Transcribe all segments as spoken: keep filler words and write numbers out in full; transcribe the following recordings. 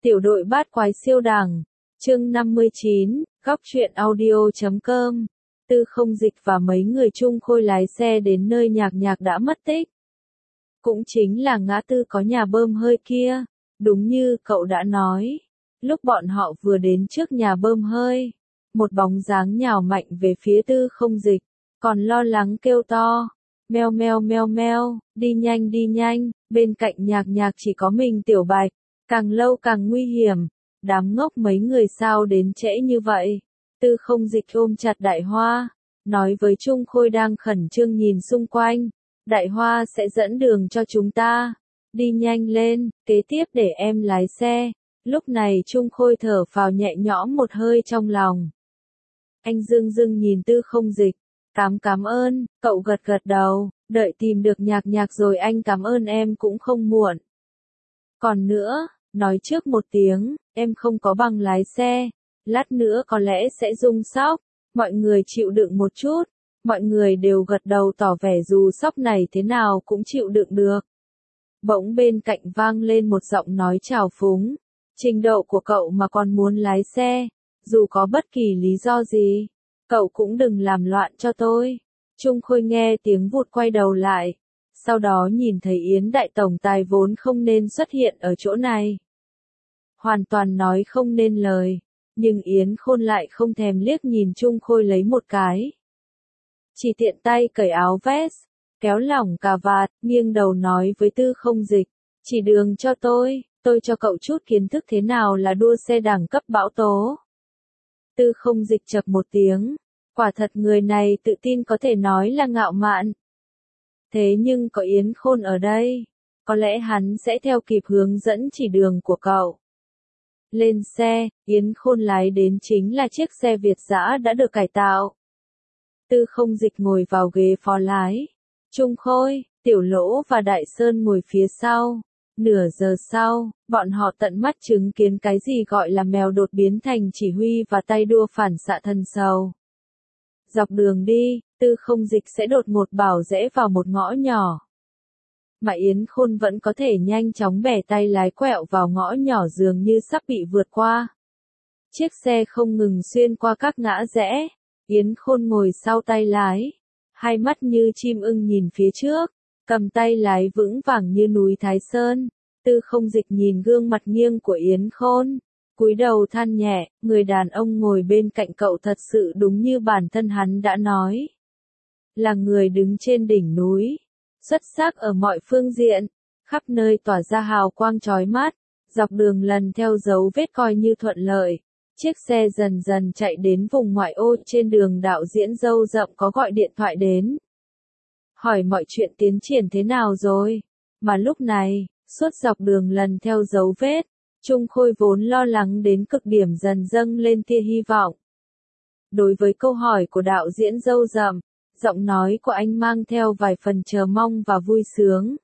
Tiểu đội bát quái siêu đẳng, chương năm mươi chín, góc truyện audio chấm com. Tư Không Dịch và mấy người chung khôi lái xe đến nơi Nhạc Nhạc đã mất tích. Cũng chính là ngã tư có nhà bơm hơi kia, đúng như cậu đã nói. Lúc bọn họ vừa đến trước nhà bơm hơi, một bóng dáng nhào mạnh về phía Tư Không Dịch, còn lo lắng kêu to, meo meo meo meo, đi nhanh đi nhanh, bên cạnh Nhạc Nhạc chỉ có mình Tiểu Bạch, càng lâu càng nguy hiểm, đám ngốc mấy người sao đến trễ như vậy. Tư Không Dịch ôm chặt Đại Hoa, nói với Trung Khôi đang khẩn trương nhìn xung quanh, Đại Hoa sẽ dẫn đường cho chúng ta, đi nhanh lên, kế tiếp để em lái xe. Lúc này Trung Khôi thở phào nhẹ nhõm một hơi trong lòng. Anh dưng dưng nhìn Tư Không Dịch, cám cám ơn, cậu gật gật đầu, đợi tìm được Nhạc Nhạc rồi anh cảm ơn em cũng không muộn. Còn nữa, nói trước một tiếng, em không có bằng lái xe, lát nữa có lẽ sẽ rung sóc, mọi người chịu đựng một chút, mọi người đều gật đầu tỏ vẻ dù sóc này thế nào cũng chịu đựng được. Bỗng bên cạnh vang lên một giọng nói trào phúng, trình độ của cậu mà còn muốn lái xe, dù có bất kỳ lý do gì, cậu cũng đừng làm loạn cho tôi. Trung Khôi nghe tiếng vụt quay đầu lại, sau đó nhìn thấy Yến Đại Tổng Tài vốn không nên xuất hiện ở chỗ này. Hoàn toàn nói không nên lời, nhưng Yến Khôn lại không thèm liếc nhìn Trung Khôi lấy một cái. Chỉ tiện tay cởi áo vest, kéo lỏng cà vạt, nghiêng đầu nói với Tư Không Dịch, chỉ đường cho tôi, tôi cho cậu chút kiến thức thế nào là đua xe đẳng cấp bão tố. Tư Không Dịch chập một tiếng, quả thật người này tự tin có thể nói là ngạo mạn. Thế nhưng có Yến Khôn ở đây, có lẽ hắn sẽ theo kịp hướng dẫn chỉ đường của cậu. Lên xe, Yến Khôn lái đến chính là chiếc xe Việt dã đã được cải tạo. Tư Không Dịch ngồi vào ghế phó lái, Trung Khôi, Tiểu Lỗ và Đại Sơn ngồi phía sau. Nửa giờ sau, bọn họ tận mắt chứng kiến cái gì gọi là mèo đột biến thành chỉ huy và tay đua phản xạ thần sầu. Dọc đường đi, Tư Không Dịch sẽ đột ngột bảo rẽ vào một ngõ nhỏ. Mà Yến Khôn vẫn có thể nhanh chóng bẻ tay lái quẹo vào ngõ nhỏ dường như sắp bị vượt qua. Chiếc xe không ngừng xuyên qua các ngã rẽ, Yến Khôn ngồi sau tay lái, hai mắt như chim ưng nhìn phía trước, cầm tay lái vững vàng như núi Thái Sơn. Tư Không Dịch nhìn gương mặt nghiêng của Yến Khôn, cúi đầu than nhẹ, người đàn ông ngồi bên cạnh cậu thật sự đúng như bản thân hắn đã nói. Là người đứng trên đỉnh núi, xuất sắc ở mọi phương diện, khắp nơi tỏa ra hào quang chói mắt, dọc đường lần theo dấu vết coi như thuận lợi. Chiếc xe dần dần chạy đến vùng ngoại ô, trên đường đạo diễn Dâu Rậm có gọi điện thoại đến. Hỏi mọi chuyện tiến triển thế nào rồi, mà lúc này, suốt dọc đường lần theo dấu vết, Trung Khôi vốn lo lắng đến cực điểm dần dâng lên tia hy vọng. Đối với câu hỏi của đạo diễn Dâu Rậm, giọng nói của anh mang theo vài phần chờ mong và vui sướng.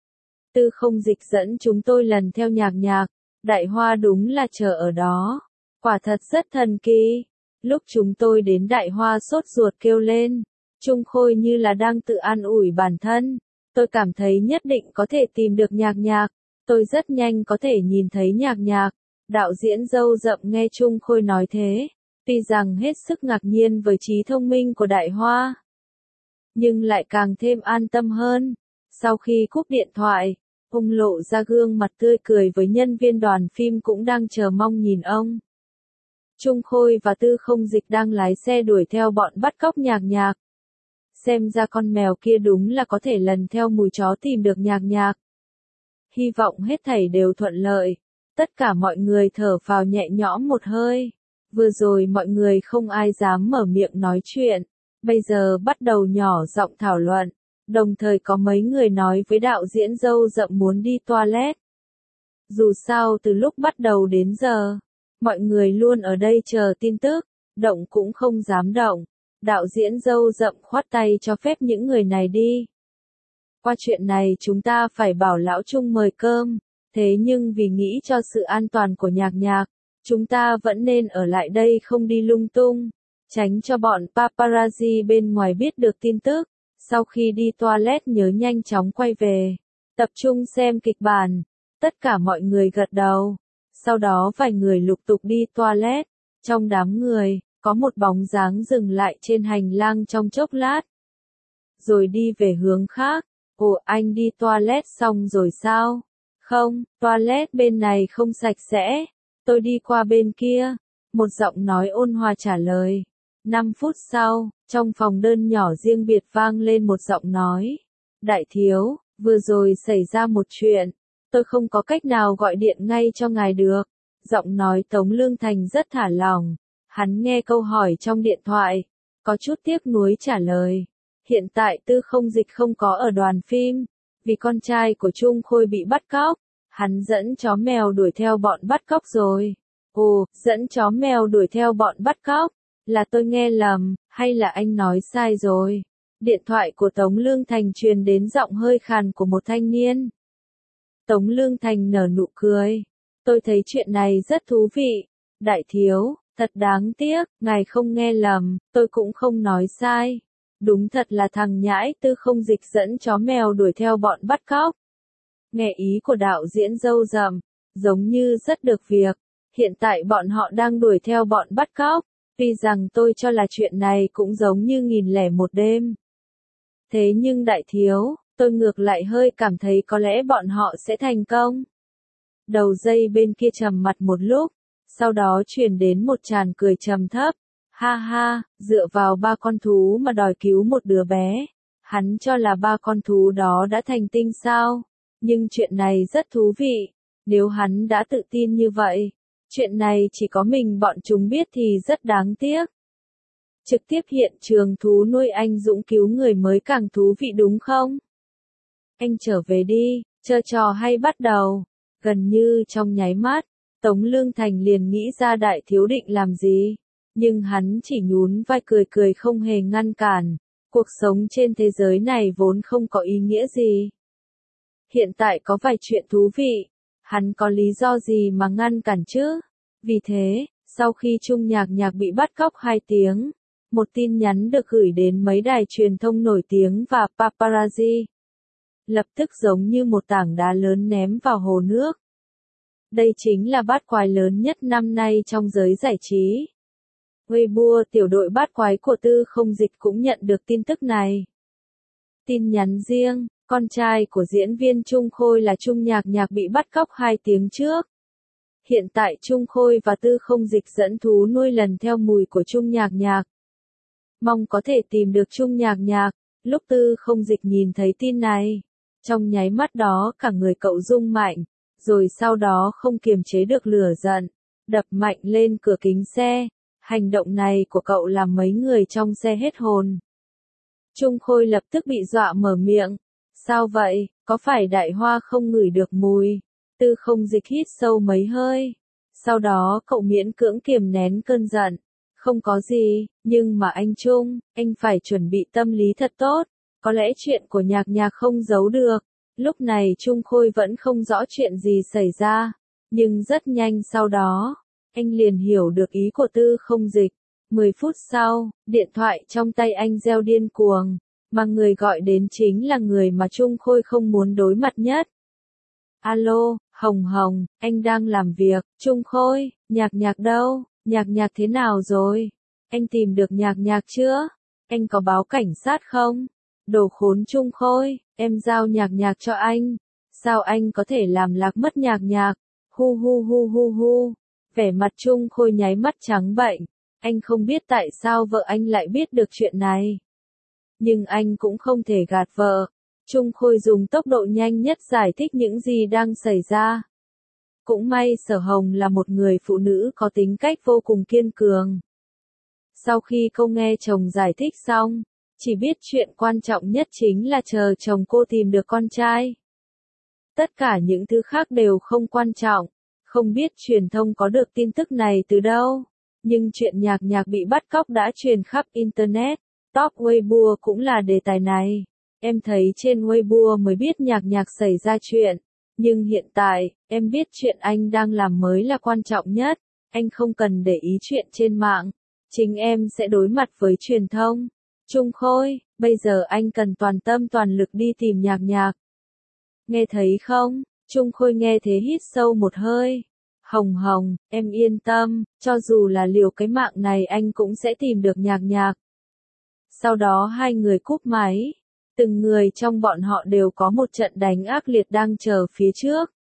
Tư Không Dịch dẫn chúng tôi lần theo Nhạc Nhạc, Đại Hoa đúng là chờ ở đó. Quả thật rất thần kỳ. Lúc chúng tôi đến Đại Hoa sốt ruột kêu lên, Trung Khôi như là đang tự an ủi bản thân. Tôi cảm thấy nhất định có thể tìm được Nhạc Nhạc. Tôi rất nhanh có thể nhìn thấy Nhạc Nhạc. Đạo diễn Dâu Rậm nghe Trung Khôi nói thế, tuy rằng hết sức ngạc nhiên với trí thông minh của Đại Hoa, nhưng lại càng thêm an tâm hơn. Sau khi cúp điện thoại, ông lộ ra gương mặt tươi cười với nhân viên đoàn phim cũng đang chờ mong nhìn ông. Trung Khôi và Tư Không Dịch đang lái xe đuổi theo bọn bắt cóc Nhạc Nhạc. Xem ra con mèo kia đúng là có thể lần theo mùi chó tìm được Nhạc Nhạc. Hy vọng hết thảy đều thuận lợi. Tất cả mọi người thở phào nhẹ nhõm một hơi. Vừa rồi mọi người không ai dám mở miệng nói chuyện. Bây giờ bắt đầu nhỏ giọng thảo luận. Đồng thời có mấy người nói với đạo diễn Dâu Rậm muốn đi toilet. Dù sao từ lúc bắt đầu đến giờ, mọi người luôn ở đây chờ tin tức, động cũng không dám động. Đạo diễn Dâu Rậm khoát tay cho phép những người này đi. Qua chuyện này chúng ta phải bảo lão Trung mời cơm, thế nhưng vì nghĩ cho sự an toàn của Nhạc Nhạc, chúng ta vẫn nên ở lại đây không đi lung tung, tránh cho bọn paparazzi bên ngoài biết được tin tức. Sau khi đi toilet nhớ nhanh chóng quay về, tập trung xem kịch bản. Tất cả mọi người gật đầu. Sau đó vài người lục tục đi toilet. Trong đám người, có một bóng dáng dừng lại trên hành lang trong chốc lát. Rồi đi về hướng khác. Ồ, anh đi toilet xong rồi sao? Không, toilet bên này không sạch sẽ. Tôi đi qua bên kia. Một giọng nói ôn hòa trả lời. Năm phút sau, trong phòng đơn nhỏ riêng biệt vang lên một giọng nói. Đại thiếu, vừa rồi xảy ra một chuyện. Tôi không có cách nào gọi điện ngay cho ngài được. Giọng nói Tống Lương Thành rất thả lỏng. Hắn nghe câu hỏi trong điện thoại. Có chút tiếc nuối trả lời. Hiện tại Tư Không Dịch không có ở đoàn phim. Vì con trai của Trung Khôi bị bắt cóc. Hắn dẫn chó mèo đuổi theo bọn bắt cóc rồi. Ồ, dẫn chó mèo đuổi theo bọn bắt cóc. Là tôi nghe lầm, hay là anh nói sai rồi? Điện thoại của Tống Lương Thành truyền đến giọng hơi khàn của một thanh niên. Tống Lương Thành nở nụ cười. Tôi thấy chuyện này rất thú vị. Đại thiếu, thật đáng tiếc, ngài không nghe lầm, tôi cũng không nói sai. Đúng thật là thằng nhãi Tư Không Dịch dẫn chó mèo đuổi theo bọn bắt cóc. Nghe ý của đạo diễn râu rậm, giống như rất được việc. Hiện tại bọn họ đang đuổi theo bọn bắt cóc. Tuy rằng tôi cho là chuyện này cũng giống như nghìn lẻ một đêm. Thế nhưng đại thiếu, tôi ngược lại hơi cảm thấy có lẽ bọn họ sẽ thành công. Đầu dây bên kia trầm mặt một lúc, sau đó truyền đến một tràng cười trầm thấp. Ha ha, dựa vào ba con thú mà đòi cứu một đứa bé. Hắn cho là ba con thú đó đã thành tinh sao? Nhưng chuyện này rất thú vị. Nếu hắn đã tự tin như vậy, chuyện này chỉ có mình bọn chúng biết thì rất đáng tiếc. Trực tiếp hiện trường thú nuôi anh Dũng cứu người mới càng thú vị đúng không? Anh trở về đi, chơi trò hay bắt đầu. Gần như trong nháy mắt, Tống Lương Thành liền nghĩ ra đại thiếu định làm gì. Nhưng hắn chỉ nhún vai cười cười không hề ngăn cản. Cuộc sống trên thế giới này vốn không có ý nghĩa gì. Hiện tại có vài chuyện thú vị. Hắn có lý do gì mà ngăn cản chứ? Vì thế, sau khi Trung Nhạc Nhạc bị bắt cóc hai tiếng, một tin nhắn được gửi đến mấy đài truyền thông nổi tiếng và paparazzi. Lập tức giống như một tảng đá lớn ném vào hồ nước. Đây chính là bát quái lớn nhất năm nay trong giới giải trí. Weibo tiểu đội bát quái của Tư Không Dịch cũng nhận được tin tức này. Tin nhắn riêng, con trai của diễn viên Trung Khôi là Trung Nhạc Nhạc bị bắt cóc hai tiếng trước. Hiện tại Trung Khôi và Tư Không Dịch dẫn thú nuôi lần theo mùi của Trung Nhạc Nhạc. Mong có thể tìm được Trung Nhạc Nhạc. Lúc Tư Không Dịch nhìn thấy tin này, trong nháy mắt đó cả người cậu rung mạnh, rồi sau đó không kiềm chế được lửa giận, đập mạnh lên cửa kính xe. Hành động này của cậu làm mấy người trong xe hết hồn. Trung Khôi lập tức bị dọa mở miệng. Sao vậy, có phải Đại Hoa không ngửi được mùi? Tư Không Dịch hít sâu mấy hơi. Sau đó cậu miễn cưỡng kiềm nén cơn giận. Không có gì, nhưng mà anh Trung, anh phải chuẩn bị tâm lý thật tốt. Có lẽ chuyện của Nhạc Nhạc không giấu được. Lúc này Trung Khôi vẫn không rõ chuyện gì xảy ra. Nhưng rất nhanh sau đó, anh liền hiểu được ý của Tư Không Dịch. Mười phút sau, điện thoại trong tay anh reo điên cuồng. Mà người gọi đến chính là người mà Trung Khôi không muốn đối mặt nhất. Alo, Hồng Hồng, anh đang làm việc. Trung Khôi, Nhạc Nhạc đâu? Nhạc Nhạc thế nào rồi? Anh tìm được Nhạc Nhạc chưa? Anh có báo cảnh sát không? Đồ khốn Trung Khôi, em giao Nhạc Nhạc cho anh. Sao anh có thể làm lạc mất Nhạc Nhạc? Hu hu hu hu hu. Vẻ mặt Trung Khôi nháy mắt trắng bệch. Anh không biết tại sao vợ anh lại biết được chuyện này. Nhưng anh cũng không thể gạt vợ. Trung Khôi dùng tốc độ nhanh nhất giải thích những gì đang xảy ra. Cũng may Sở Hồng là một người phụ nữ có tính cách vô cùng kiên cường. Sau khi cô nghe chồng giải thích xong, chỉ biết chuyện quan trọng nhất chính là chờ chồng cô tìm được con trai. Tất cả những thứ khác đều không quan trọng. Không biết truyền thông có được tin tức này từ đâu. Nhưng chuyện Nhạc Nhạc bị bắt cóc đã truyền khắp Internet. Top Weibo cũng là đề tài này. Em thấy trên Weibo mới biết Nhạc Nhạc xảy ra chuyện. Nhưng hiện tại, em biết chuyện anh đang làm mới là quan trọng nhất. Anh không cần để ý chuyện trên mạng. Chính em sẽ đối mặt với truyền thông. Trung Khôi, bây giờ anh cần toàn tâm toàn lực đi tìm Nhạc Nhạc. Nghe thấy không? Trung Khôi nghe thế hít sâu một hơi. Hồng Hồng, em yên tâm, cho dù là liều cái mạng này anh cũng sẽ tìm được Nhạc Nhạc. Sau đó hai người cúp máy. Từng người trong bọn họ đều có một trận đánh ác liệt đang chờ phía trước.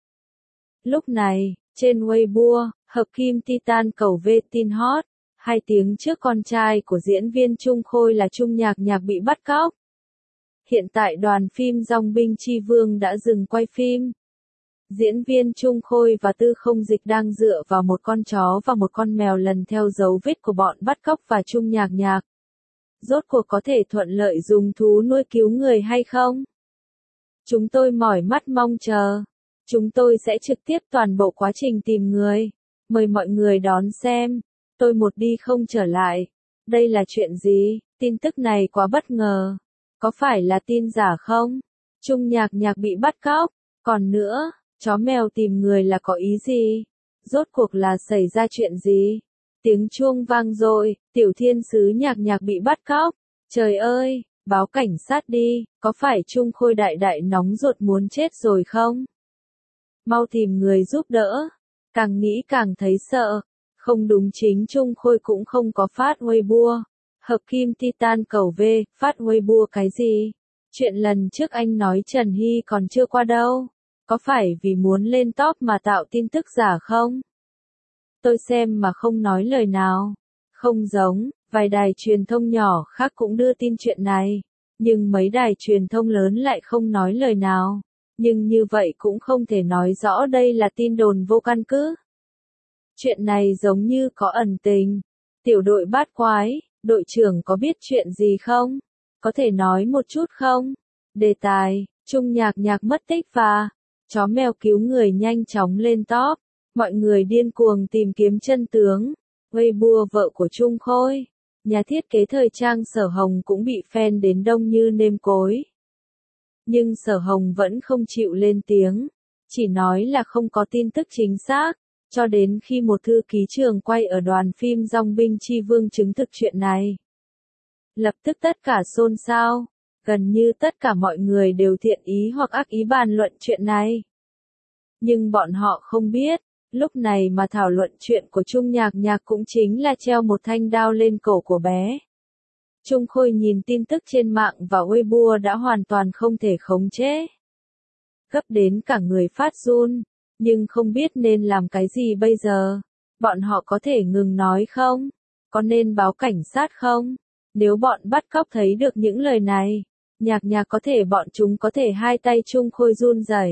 Lúc này, trên Weibo, Hợp Kim Titan cầu về tin hot. Hai tiếng trước con trai của diễn viên Trung Khôi là Trung Nhạc Nhạc bị bắt cóc. Hiện tại đoàn phim Dòng binh Chi Vương đã dừng quay phim. Diễn viên Trung Khôi và Tư Không Dịch đang dựa vào một con chó và một con mèo lần theo dấu vết của bọn bắt cóc và Trung Nhạc Nhạc. Rốt cuộc có thể thuận lợi dùng thú nuôi cứu người hay không? Chúng tôi mỏi mắt mong chờ. Chúng tôi sẽ trực tiếp toàn bộ quá trình tìm người. Mời mọi người đón xem. Tôi một đi không trở lại. Đây là chuyện gì? Tin tức này quá bất ngờ. Có phải là tin giả không? Trung Nhạc Nhạc bị bắt cóc. Còn nữa, chó mèo tìm người là có ý gì? Rốt cuộc là xảy ra chuyện gì? Tiếng chuông vang rồi, tiểu thiên sứ Nhạc Nhạc bị bắt cóc. Trời ơi, báo cảnh sát đi, có phải Trung Khôi đại đại nóng ruột muốn chết rồi không? Mau tìm người giúp đỡ. Càng nghĩ càng thấy sợ. Không đúng, chính Trung Khôi cũng không có phát Weibo. Hợp Kim Titan cầu về, phát Weibo cái gì? Chuyện lần trước anh nói Trần Hy còn chưa qua đâu. Có phải vì muốn lên top mà tạo tin tức giả không? Tôi xem mà không nói lời nào. Không giống, vài đài truyền thông nhỏ khác cũng đưa tin chuyện này. Nhưng mấy đài truyền thông lớn lại không nói lời nào. Nhưng như vậy cũng không thể nói rõ đây là tin đồn vô căn cứ. Chuyện này giống như có ẩn tình. Tiểu đội bát quái, đội trưởng có biết chuyện gì không? Có thể nói một chút không? Đề tài, Trung Nhạc Nhạc mất tích và chó mèo cứu người nhanh chóng lên top. Mọi người điên cuồng tìm kiếm chân tướng. Weibo vợ của Trung Khôi, nhà thiết kế thời trang Sở Hồng cũng bị fan đến đông như nêm cối. Nhưng Sở Hồng vẫn không chịu lên tiếng. Chỉ nói là không có tin tức chính xác. Cho đến khi một thư ký trường quay ở đoàn phim Dòng binh Chi Vương chứng thực chuyện này. Lập tức tất cả xôn xao. Gần như tất cả mọi người đều thiện ý hoặc ác ý bàn luận chuyện này. Nhưng bọn họ không biết, lúc này mà thảo luận chuyện của Trung Nhạc Nhạc cũng chính là treo một thanh đao lên cổ của bé. Trung Khôi nhìn tin tức trên mạng và Weibo đã hoàn toàn không thể khống chế. Gấp đến cả người phát run, nhưng không biết nên làm cái gì bây giờ. Bọn họ có thể ngừng nói không? Có nên báo cảnh sát không? Nếu bọn bắt cóc thấy được những lời này, Nhạc Nhạc có thể bọn chúng có thể hai tay Trung Khôi run rẩy.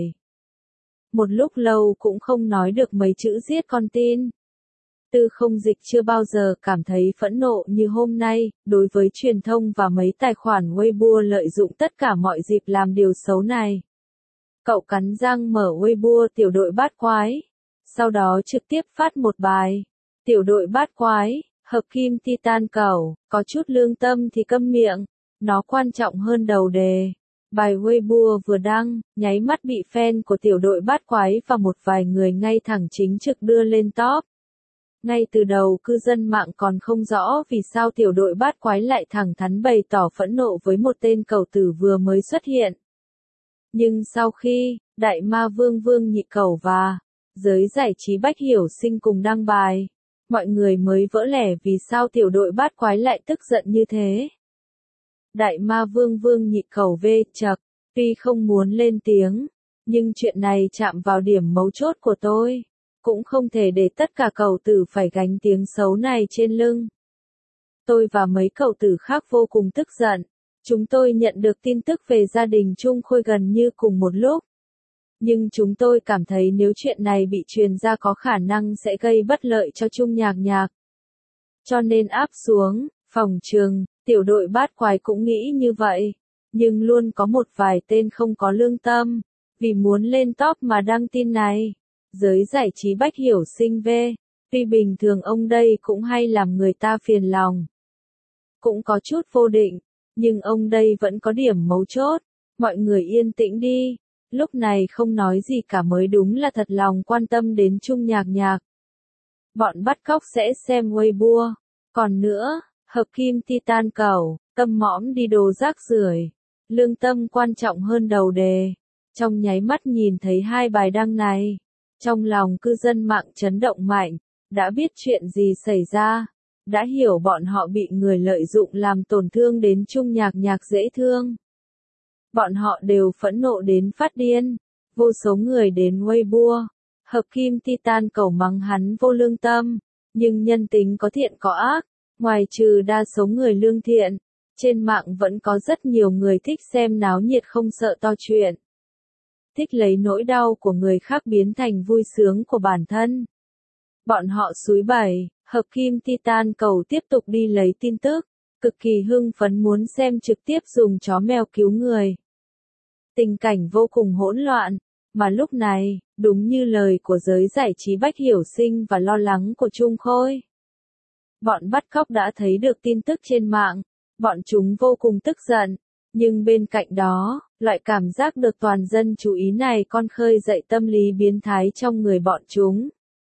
Một lúc lâu cũng không nói được mấy chữ giết con tin. Tư Không Dịch chưa bao giờ cảm thấy phẫn nộ như hôm nay, đối với truyền thông và mấy tài khoản Weibo lợi dụng tất cả mọi dịp làm điều xấu này. Cậu cắn răng mở Weibo tiểu đội bát quái. Sau đó trực tiếp phát một bài. Tiểu đội bát quái, Hợp Kim Titan cầu, có chút lương tâm thì câm miệng. Nó quan trọng hơn đầu đề. Bài Weibo vừa đăng, nháy mắt bị fan của tiểu đội bát quái và một vài người ngay thẳng chính trực đưa lên top. Ngay từ đầu cư dân mạng còn không rõ vì sao tiểu đội bát quái lại thẳng thắn bày tỏ phẫn nộ với một tên cầu tử vừa mới xuất hiện. Nhưng sau khi, Đại Ma Vương Vương Nhị Cầu và giới giải trí Bách Hiểu Sinh cùng đăng bài, mọi người mới vỡ lẽ vì sao tiểu đội bát quái lại tức giận như thế. Đại Ma Vương Vương Nhị Cầu về chậc, tuy không muốn lên tiếng, nhưng chuyện này chạm vào điểm mấu chốt của tôi. Cũng không thể để tất cả cầu tử phải gánh tiếng xấu này trên lưng. Tôi và mấy cầu tử khác vô cùng tức giận. Chúng tôi nhận được tin tức về gia đình Trung Khôi gần như cùng một lúc. Nhưng chúng tôi cảm thấy nếu chuyện này bị truyền ra có khả năng sẽ gây bất lợi cho Trung Nhạc Nhạc. Cho nên áp xuống, phòng trường, tiểu đội bát quái cũng nghĩ như vậy. Nhưng luôn có một vài tên không có lương tâm, vì muốn lên top mà đăng tin này. Giới giải trí Bách Hiểu Sinh về, tuy bình thường ông đây cũng hay làm người ta phiền lòng. Cũng có chút vô định, nhưng ông đây vẫn có điểm mấu chốt. Mọi người yên tĩnh đi, lúc này không nói gì cả mới đúng là thật lòng quan tâm đến Trung Nhạc Nhạc. Bọn bắt cóc sẽ xem Weibo. Còn nữa, Hợp Kim Titan cầu, tâm mõm đi đồ rác rưởi. Lương tâm quan trọng hơn đầu đề. Trong nháy mắt nhìn thấy hai bài đăng này, Trong lòng cư dân mạng chấn động mạnh, đã biết chuyện gì xảy ra, đã hiểu bọn họ bị người lợi dụng làm tổn thương đến Trung Nhạc Nhạc dễ thương. Bọn họ đều phẫn nộ đến phát điên, vô số người đến Weibo, Hợp Kim Titan cầu mắng hắn vô lương tâm, nhưng nhân tính có thiện có ác, ngoài trừ đa số người lương thiện, trên mạng vẫn có rất nhiều người thích xem náo nhiệt không sợ to chuyện. Thích lấy nỗi đau của người khác biến thành vui sướng của bản thân. Bọn họ xúi bẩy, Hợp Kim Titan cầu tiếp tục đi lấy tin tức, cực kỳ hưng phấn muốn xem trực tiếp dùng chó mèo cứu người. Tình cảnh vô cùng hỗn loạn, mà lúc này, đúng như lời của giới giải trí Bách Hiểu Sinh và lo lắng của Trung Khôi. Bọn bắt cóc đã thấy được tin tức trên mạng, bọn chúng vô cùng tức giận, nhưng bên cạnh đó, loại cảm giác được toàn dân chú ý này còn khơi dậy tâm lý biến thái trong người bọn chúng.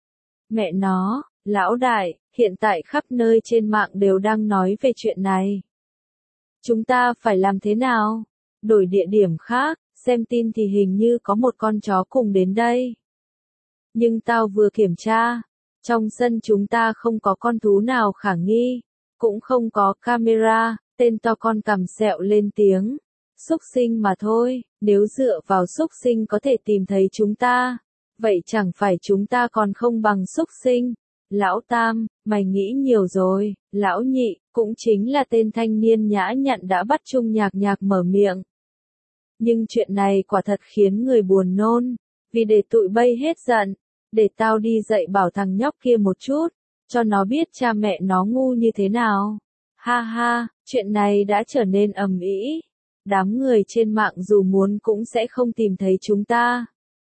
Mẹ nó, lão đại, hiện tại khắp nơi trên mạng đều đang nói về chuyện này. Chúng ta phải làm thế nào? Đổi địa điểm khác, xem tin thì hình như có một con chó cùng đến đây. Nhưng tao vừa kiểm tra, trong sân chúng ta không có con thú nào khả nghi, cũng không có camera, tên to con cằm sẹo lên tiếng. Xúc sinh mà thôi, nếu dựa vào xúc sinh có thể tìm thấy chúng ta, vậy chẳng phải chúng ta còn không bằng xúc sinh. Lão Tam, mày nghĩ nhiều rồi, lão Nhị, cũng chính là tên thanh niên nhã nhặn đã bắt Trung Nhạc Nhạc mở miệng. Nhưng chuyện này quả thật khiến người buồn nôn, vì để tụi bay hết giận, để tao đi dạy bảo thằng nhóc kia một chút, cho nó biết cha mẹ nó ngu như thế nào. Ha ha, chuyện này đã trở nên ầm ĩ. Đám người trên mạng dù muốn cũng sẽ không tìm thấy chúng ta.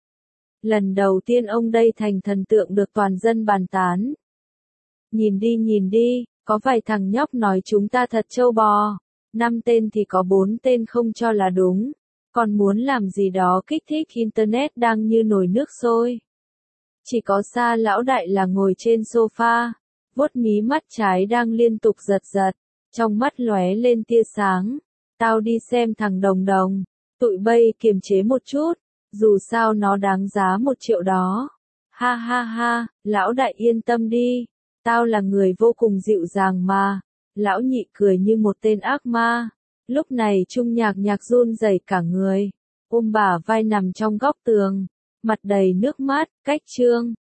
Lần đầu tiên ông đây thành thần tượng được toàn dân bàn tán. Nhìn đi nhìn đi, có vài thằng nhóc nói chúng ta thật trâu bò. Năm tên thì có bốn tên không cho là đúng. Còn muốn làm gì đó kích thích internet đang như nồi nước sôi. Chỉ có Sa lão đại là ngồi trên sofa, vuốt mí mắt trái đang liên tục giật giật, trong mắt lóe lên tia sáng. Tao đi xem thằng Đồng Đồng, tụi bay kiềm chế một chút, dù sao nó đáng giá một triệu đó. Ha ha ha, lão đại yên tâm đi, tao là người vô cùng dịu dàng mà. Lão Nhị cười như một tên ác ma. Lúc này Trung Nhạc Nhạc run rẩy cả người, ôm bả vai nằm trong góc tường, mặt đầy nước mắt, cách Trương